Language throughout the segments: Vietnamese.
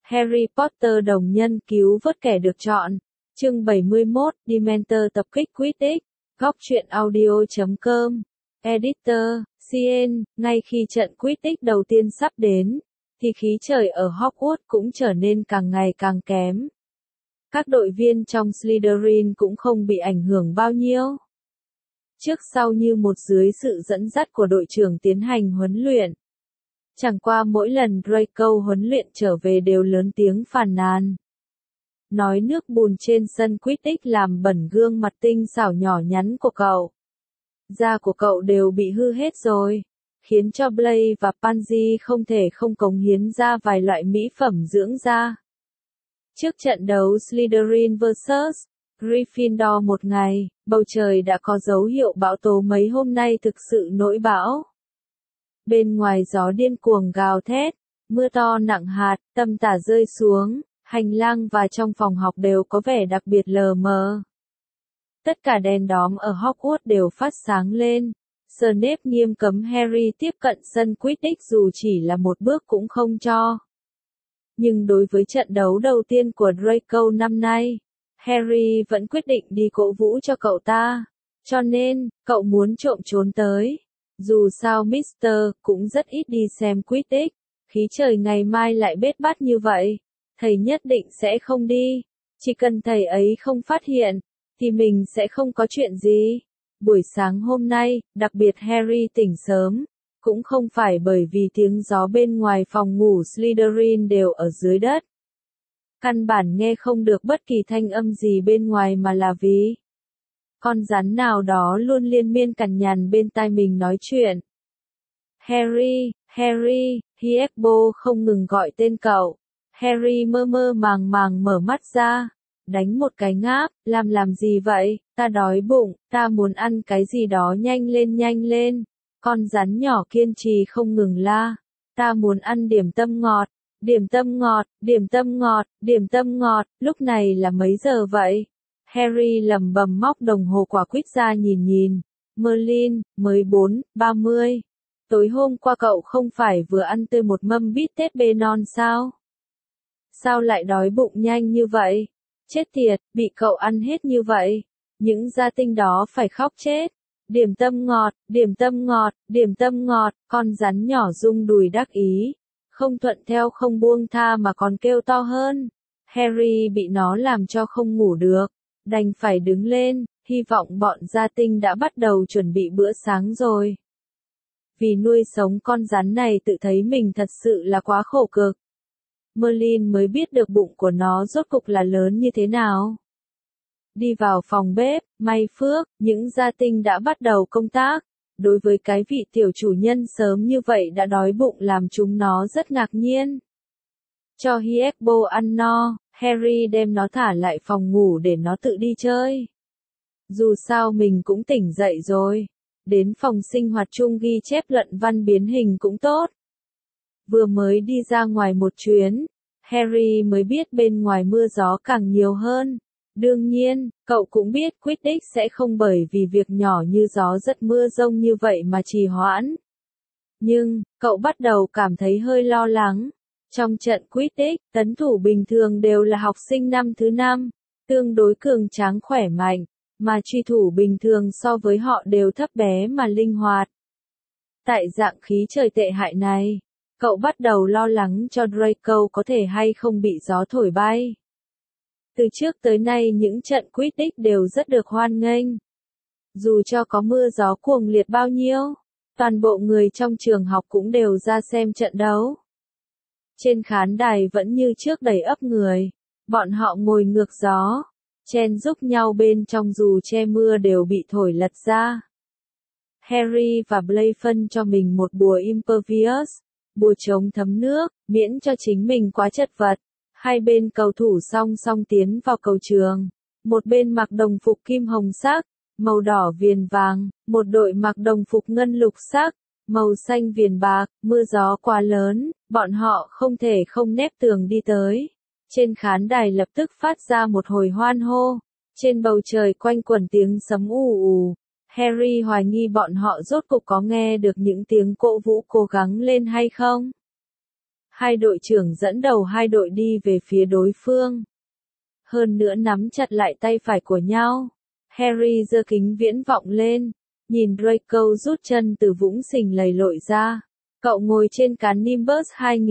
Harry Potter đồng nhân cứu vớt kẻ được chọn. Chương 71, Dementor tập kích Quidditch. Góc truyện audio.com. Editor, CN, ngay khi trận Quidditch đầu tiên sắp đến, thì khí trời ở Hogwarts cũng trở nên càng ngày càng kém. Các đội viên trong Slytherin cũng không bị ảnh hưởng bao nhiêu. Trước sau như một dưới sự dẫn dắt của đội trưởng tiến hành huấn luyện. Chẳng qua mỗi lần Draco huấn luyện trở về đều lớn tiếng phàn nàn. Nói nước bùn trên sân Quidditch làm bẩn gương mặt tinh xảo nhỏ nhắn của cậu. Da của cậu đều bị hư hết rồi, khiến cho Blaise và Pansy không thể không cống hiến ra vài loại mỹ phẩm dưỡng da. Trước trận đấu Slytherin vs Gryffindor một ngày, bầu trời đã có dấu hiệu bão tố mấy hôm nay thực sự nỗi bão. Bên ngoài gió điên cuồng gào thét, mưa to nặng hạt, tầm tả rơi xuống, hành lang và trong phòng học đều có vẻ đặc biệt lờ mờ. Tất cả đèn đóm ở Hogwarts đều phát sáng lên. Snape nghiêm cấm Harry tiếp cận sân Quidditch dù chỉ là một bước cũng không cho. Nhưng đối với trận đấu đầu tiên của Draco năm nay, Harry vẫn quyết định đi cổ vũ cho cậu ta. Cho nên, cậu muốn trộm trốn tới. Dù sao Mr. cũng rất ít đi xem Quidditch. Khí trời ngày mai lại bết bát như vậy, thầy nhất định sẽ không đi. Chỉ cần thầy ấy không phát hiện, thì mình sẽ không có chuyện gì. Buổi sáng hôm nay, đặc biệt Harry tỉnh sớm, cũng không phải bởi vì tiếng gió bên ngoài phòng ngủ Slytherin đều ở dưới đất. Căn bản nghe không được bất kỳ thanh âm gì bên ngoài mà là vì con rắn nào đó luôn liên miên cằn nhằn bên tai mình nói chuyện. Harry, Harry, Hiekbo không ngừng gọi tên cậu. Harry mơ mơ màng màng mở mắt ra, đánh một cái ngáp, làm gì vậy, ta đói bụng, ta muốn ăn cái gì đó nhanh lên. Con rắn nhỏ kiên trì không ngừng la, ta muốn ăn điểm tâm ngọt, điểm tâm ngọt, lúc này là mấy giờ vậy? Harry lẩm bẩm móc đồng hồ quả quýt ra nhìn, Merlin, 14:30. Tối hôm qua cậu không phải vừa ăn tươi một mâm bít tết bê non sao? Sao lại đói bụng nhanh như vậy? Chết tiệt, bị cậu ăn hết như vậy. Những gia tinh đó phải khóc chết. Điểm tâm ngọt, con rắn nhỏ rung đùi đắc ý. Không thuận theo không buông tha mà còn kêu to hơn. Harry bị nó làm cho không ngủ được. Đành phải đứng lên, hy vọng bọn gia tinh đã bắt đầu chuẩn bị bữa sáng rồi. Vì nuôi sống con rắn này tự thấy mình thật sự là quá khổ cực. Merlin mới biết được bụng của nó rốt cục là lớn như thế nào. Đi vào phòng bếp, may phước, những gia tinh đã bắt đầu công tác. Đối với cái vị tiểu chủ nhân sớm như vậy đã đói bụng làm chúng nó rất ngạc nhiên. Cho Hiekbo ăn no, Harry đem nó thả lại phòng ngủ để nó tự đi chơi. Dù sao mình cũng tỉnh dậy rồi. Đến phòng sinh hoạt chung ghi chép luận văn biến hình cũng tốt. Vừa mới đi ra ngoài một chuyến, Harry mới biết bên ngoài mưa gió càng nhiều hơn. Đương nhiên, cậu cũng biết Quidditch sẽ không bởi vì việc nhỏ như gió rất mưa rông như vậy mà trì hoãn. Nhưng, cậu bắt đầu cảm thấy hơi lo lắng. Trong trận Quidditch, tấn thủ bình thường đều là học sinh năm thứ 5, tương đối cường tráng khỏe mạnh, mà truy thủ bình thường so với họ đều thấp bé mà linh hoạt. Tại dạng khí trời tệ hại này, cậu bắt đầu lo lắng cho Draco có thể hay không bị gió thổi bay. Từ trước tới nay những trận Quidditch đều rất được hoan nghênh. Dù cho có mưa gió cuồng liệt bao nhiêu, toàn bộ người trong trường học cũng đều ra xem trận đấu. Trên khán đài vẫn như trước đầy ắp người, bọn họ ngồi ngược gió, chen giúp nhau bên trong dù che mưa đều bị thổi lật ra. Harry và Blaise phân cho mình một bùa Impervious, bùa chống thấm nước, miễn cho chính mình quá chật vật. Hai bên cầu thủ song song tiến vào cầu trường. Một bên mặc đồng phục kim hồng sắc, màu đỏ viền vàng, một đội mặc đồng phục ngân lục sắc, màu xanh viền bạc. Mưa gió quá lớn, bọn họ không thể không nép tường đi tới. Trên khán đài lập tức phát ra một hồi hoan hô. Trên bầu trời quanh quẩn tiếng sấm ù ù. Harry hoài nghi bọn họ rốt cục có nghe được những tiếng cổ vũ cố gắng lên hay không. Hai đội trưởng dẫn đầu hai đội đi về phía đối phương. Hơn nữa nắm chặt lại tay phải của nhau. Harry giơ kính viễn vọng lên, nhìn Draco rút chân từ vũng sình lầy lội ra. Cậu ngồi trên cán Nimbus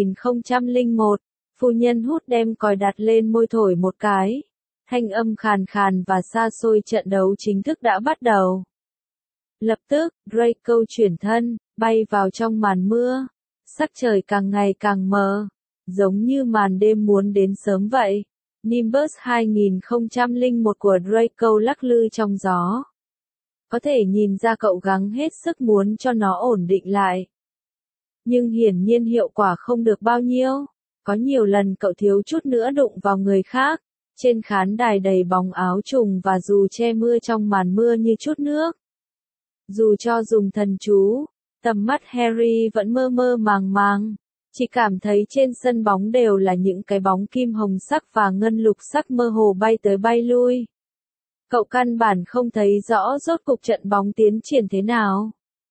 2001, phu nhân hút đem còi đặt lên môi thổi một cái. Thanh âm khàn khàn và xa xôi, trận đấu chính thức đã bắt đầu. Lập tức, Draco chuyển thân, bay vào trong màn mưa. Sắc trời càng ngày càng mờ, giống như màn đêm muốn đến sớm vậy. Nimbus 2001 của Draco lắc lư trong gió. Có thể nhìn ra cậu gắng hết sức muốn cho nó ổn định lại. Nhưng hiển nhiên hiệu quả không được bao nhiêu. Có nhiều lần cậu thiếu chút nữa đụng vào người khác. Trên khán đài đầy bóng áo trùng và dù che mưa trong màn mưa như chút nước. Dù cho dùng thần chú, tầm mắt Harry vẫn mơ mơ màng màng. Chỉ cảm thấy trên sân bóng đều là những cái bóng kim hồng sắc và ngân lục sắc mơ hồ bay tới bay lui. Cậu căn bản không thấy rõ rốt cuộc trận bóng tiến triển thế nào.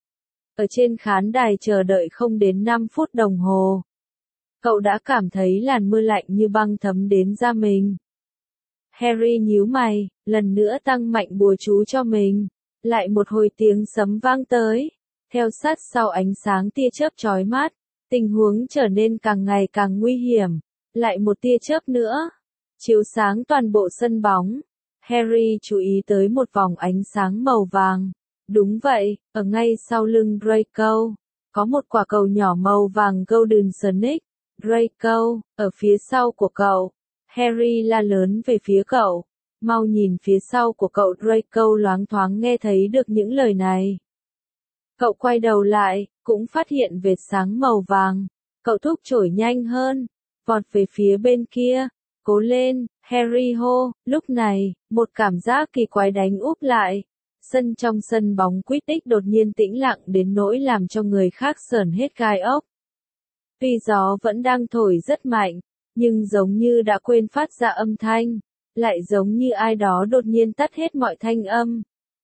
Ở trên khán đài chờ đợi không đến 5 phút đồng hồ. Cậu đã cảm thấy làn mưa lạnh như băng thấm đến da mình. Harry nhíu mày, lần nữa tăng mạnh bùa chú cho mình. Lại một hồi tiếng sấm vang tới. Theo sát sau ánh sáng tia chớp chói mắt. Tình huống trở nên càng ngày càng nguy hiểm. Lại một tia chớp nữa. Chiếu sáng toàn bộ sân bóng. Harry chú ý tới một vòng ánh sáng màu vàng. Đúng vậy, ở ngay sau lưng Draco. Có một quả cầu nhỏ màu vàng Golden Snake. Draco, ở phía sau của cậu. Harry la lớn về phía cậu. Mau nhìn phía sau của cậu. Draco loáng thoáng nghe thấy được những lời này. Cậu quay đầu lại, cũng phát hiện vệt sáng màu vàng. Cậu thúc chổi nhanh hơn, vọt về phía bên kia. Cố lên, Harry hô. Lúc này, một cảm giác kỳ quái đánh úp lại. Trong sân bóng Quidditch đột nhiên tĩnh lặng đến nỗi làm cho người khác sởn hết gai ốc. Tuy gió vẫn đang thổi rất mạnh, nhưng giống như đã quên phát ra âm thanh, lại giống như ai đó đột nhiên tắt hết mọi thanh âm.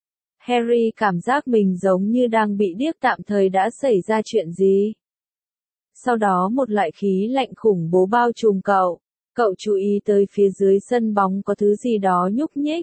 Harry cảm giác mình giống như đang bị điếc, tạm thời đã xảy ra chuyện gì. Sau đó một loại khí lạnh khủng bố bao trùm cậu. Cậu chú ý tới phía dưới sân bóng có thứ gì đó nhúc nhích.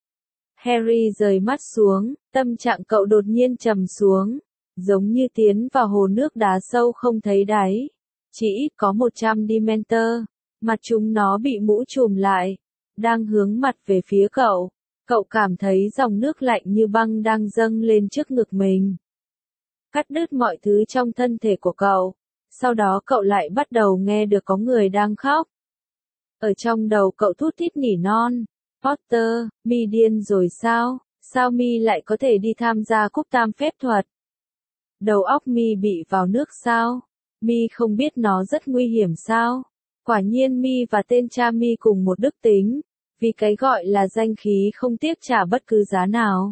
Harry rời mắt xuống, tâm trạng cậu đột nhiên trầm xuống, giống như tiến vào hồ nước đá sâu không thấy đáy. Chỉ ít có 100 Dementor, mặt chúng nó bị mũ trùm lại, đang hướng mặt về phía cậu. Cậu cảm thấy dòng nước lạnh như băng đang dâng lên trước ngực mình. Cắt đứt mọi thứ trong thân thể của cậu. Sau đó cậu lại bắt đầu nghe được có người đang khóc. Ở trong đầu cậu thút thít nỉ non. Potter, mi điên rồi sao? Sao mi lại có thể đi tham gia cúp tam phép thuật? Đầu óc mi bị vào nước sao? Mi không biết nó rất nguy hiểm sao? Quả nhiên mi và tên cha mi cùng một đức tính. Vì cái gọi là danh khí không tiếc trả bất cứ giá nào.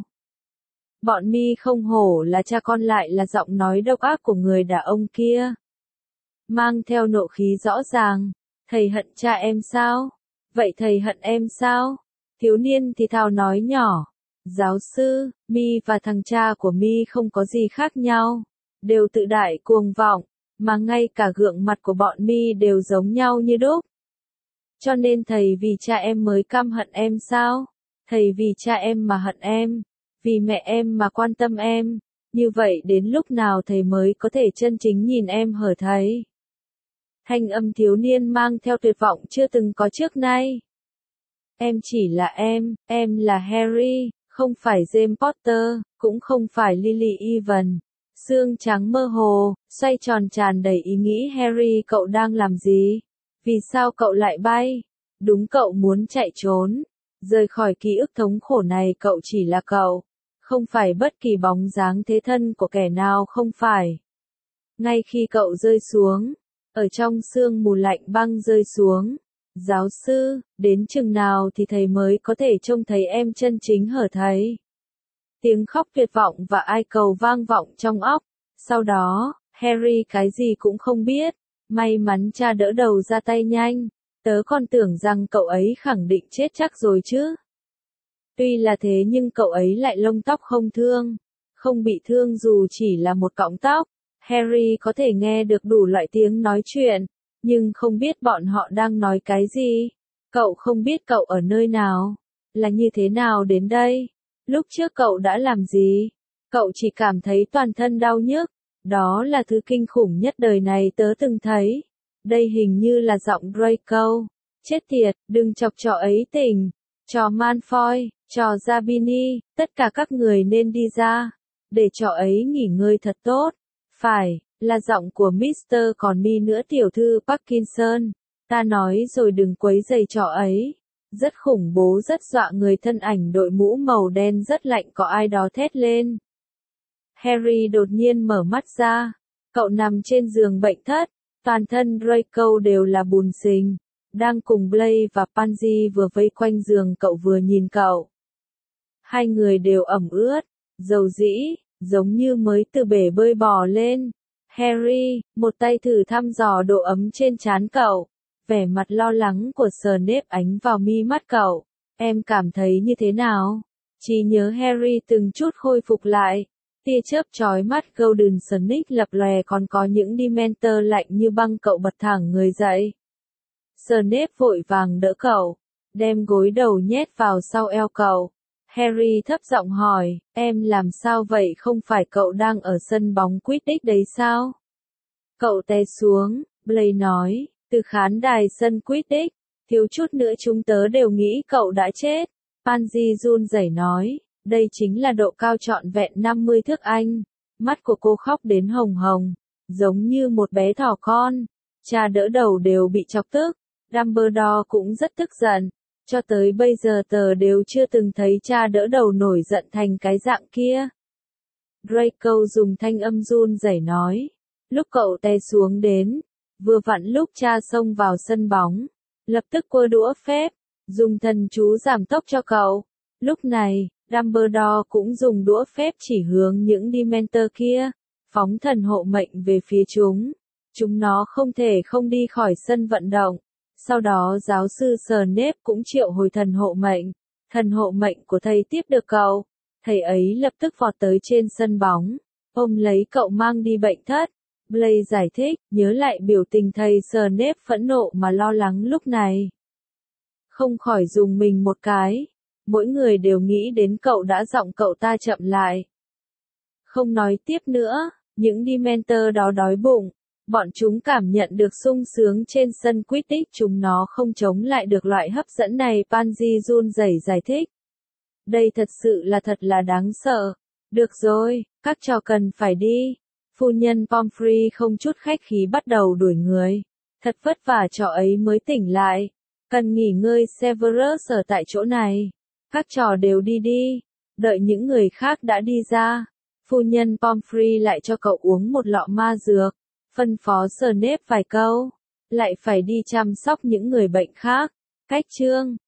Bọn mi không hổ là cha con, lại là giọng nói độc ác của người đàn ông kia. Mang theo nộ khí rõ ràng. Thầy hận cha em sao? Vậy thầy hận em sao? Thiếu niên thì thào nói nhỏ. Giáo sư, mi và thằng cha của mi không có gì khác nhau. Đều tự đại cuồng vọng, mà ngay cả gượng mặt của bọn mi đều giống nhau như đúc. Cho nên thầy vì cha em mới căm hận em sao? Thầy vì cha em mà hận em, vì mẹ em mà quan tâm em. Như vậy đến lúc nào thầy mới có thể chân chính nhìn em hở thầy? Thanh âm thiếu niên mang theo tuyệt vọng chưa từng có trước nay. Em chỉ là em là Harry, không phải James Potter, cũng không phải Lily Evans. Xương trắng mơ hồ, xoay tròn tràn đầy ý nghĩ. Harry, cậu đang làm gì? Vì sao cậu lại bay? Đúng, cậu muốn chạy trốn. Rời khỏi ký ức thống khổ này. Cậu chỉ là cậu. Không phải bất kỳ bóng dáng thế thân của kẻ nào, không phải. Ngay khi cậu rơi xuống, ở trong sương mù lạnh băng rơi xuống. Giáo sư, đến chừng nào thì thầy mới có thể trông thấy em chân chính hở thầy? Tiếng khóc tuyệt vọng và ai cầu vang vọng trong óc. Sau đó, Harry cái gì cũng không biết. May mắn cha đỡ đầu ra tay nhanh. Tớ còn tưởng rằng cậu ấy khẳng định chết chắc rồi chứ. Tuy là thế nhưng cậu ấy lại lông tóc không thương. Không bị thương dù chỉ là một cọng tóc. Harry có thể nghe được đủ loại tiếng nói chuyện. nhưng không biết bọn họ đang nói cái gì. Cậu không biết cậu ở nơi nào, là như thế nào đến đây, lúc trước cậu đã làm gì. Cậu chỉ cảm thấy toàn thân đau nhức, đó là thứ kinh khủng nhất đời này tớ từng thấy. Đây hình như là giọng Draco. Chết tiệt, đừng chọc trò ấy tỉnh. Trò Malfoy, trò Zabini, tất cả các người nên đi ra, để trò ấy nghỉ ngơi thật tốt. Phải, là giọng của Mr. Corny nữa tiểu thư Parkinson. Ta nói rồi đừng quấy rầy trò ấy. Rất khủng bố rất dọa người thân ảnh đội mũ màu đen rất lạnh có ai đó thét lên. Harry đột nhiên mở mắt ra. Cậu nằm trên giường bệnh thất, toàn thân Draco đều là bùn xình. Đang cùng Blaise và Pansy vừa vây quanh giường cậu vừa nhìn cậu. Hai người đều ẩm ướt, dầu dĩ, giống như mới từ bể bơi bò lên. Harry, một tay thử thăm dò độ ấm trên trán cậu. Vẻ mặt lo lắng của Snape ánh vào mi mắt cậu. Em cảm thấy như thế nào? Trí nhớ Harry từng chút khôi phục lại. Tia chớp chói mắt Golden Snake lập lòe còn có những Dementor lạnh như băng cậu bật thẳng người dậy. Snape vội vàng đỡ cậu, đem gối đầu nhét vào sau eo cậu. Harry thấp giọng hỏi, em làm sao vậy không phải cậu đang ở sân bóng Quidditch đấy sao? Cậu té xuống, Blaise nói, từ khán đài sân Quidditch, thiếu chút nữa chúng tớ đều nghĩ cậu đã chết. Pansy run rẩy nói, đây chính là độ cao trọn vẹn 50 thước Anh. Mắt của cô khóc đến hồng hồng, giống như một bé thỏ con. Cha đỡ đầu đều bị chọc tức. Dumbledore cũng rất tức giận. Cho tới bây giờ tớ đều chưa từng thấy cha đỡ đầu nổi giận thành cái dạng kia. Draco dùng thanh âm run rẩy nói. Lúc cậu té xuống đến, vừa vặn lúc cha xông vào sân bóng, lập tức quơ đũa phép, dùng thần chú giảm tốc cho cậu. Lúc này, Dumbledore cũng dùng đũa phép chỉ hướng những Dementor kia, phóng thần hộ mệnh về phía chúng. Chúng nó không thể không đi khỏi sân vận động. Sau đó giáo sư Snape cũng triệu hồi thần hộ mệnh. Thần hộ mệnh của thầy tiếp được cậu. Thầy ấy lập tức vọt tới trên sân bóng, ôm lấy cậu mang đi bệnh thất. Blaise giải thích, nhớ lại biểu tình thầy Snape phẫn nộ mà lo lắng lúc này. Không khỏi dùng mình một cái. Mỗi người đều nghĩ đến cậu đã giọng cậu ta chậm lại. Không nói tiếp nữa, những Dementor đó đói bụng. Bọn chúng cảm nhận được sung sướng trên sân Quidditch chúng nó không chống lại được loại hấp dẫn này Pansy run rẩy giải thích. Đây thật sự là đáng sợ. Được rồi, các trò cần phải đi. Phu nhân Pomfrey không chút khách khí bắt đầu đuổi người. Thật vất vả trò ấy mới tỉnh lại. Cần nghỉ ngơi Severus ở tại chỗ này. Các trò đều đi đi. Đợi những người khác đã đi ra. Phu nhân Pomfrey lại cho cậu uống một lọ ma dược. Phân phó Snape vài câu, lại phải đi chăm sóc những người bệnh khác. Cách chương